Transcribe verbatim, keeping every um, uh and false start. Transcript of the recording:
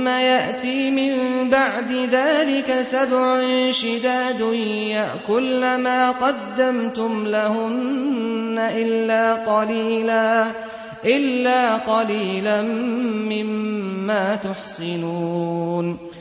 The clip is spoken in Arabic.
ثم يأتي من بعد ذلك سبع شداد يأكلن ما قدمتم لهن إلا قليلا إلا قليلا مما تحصنون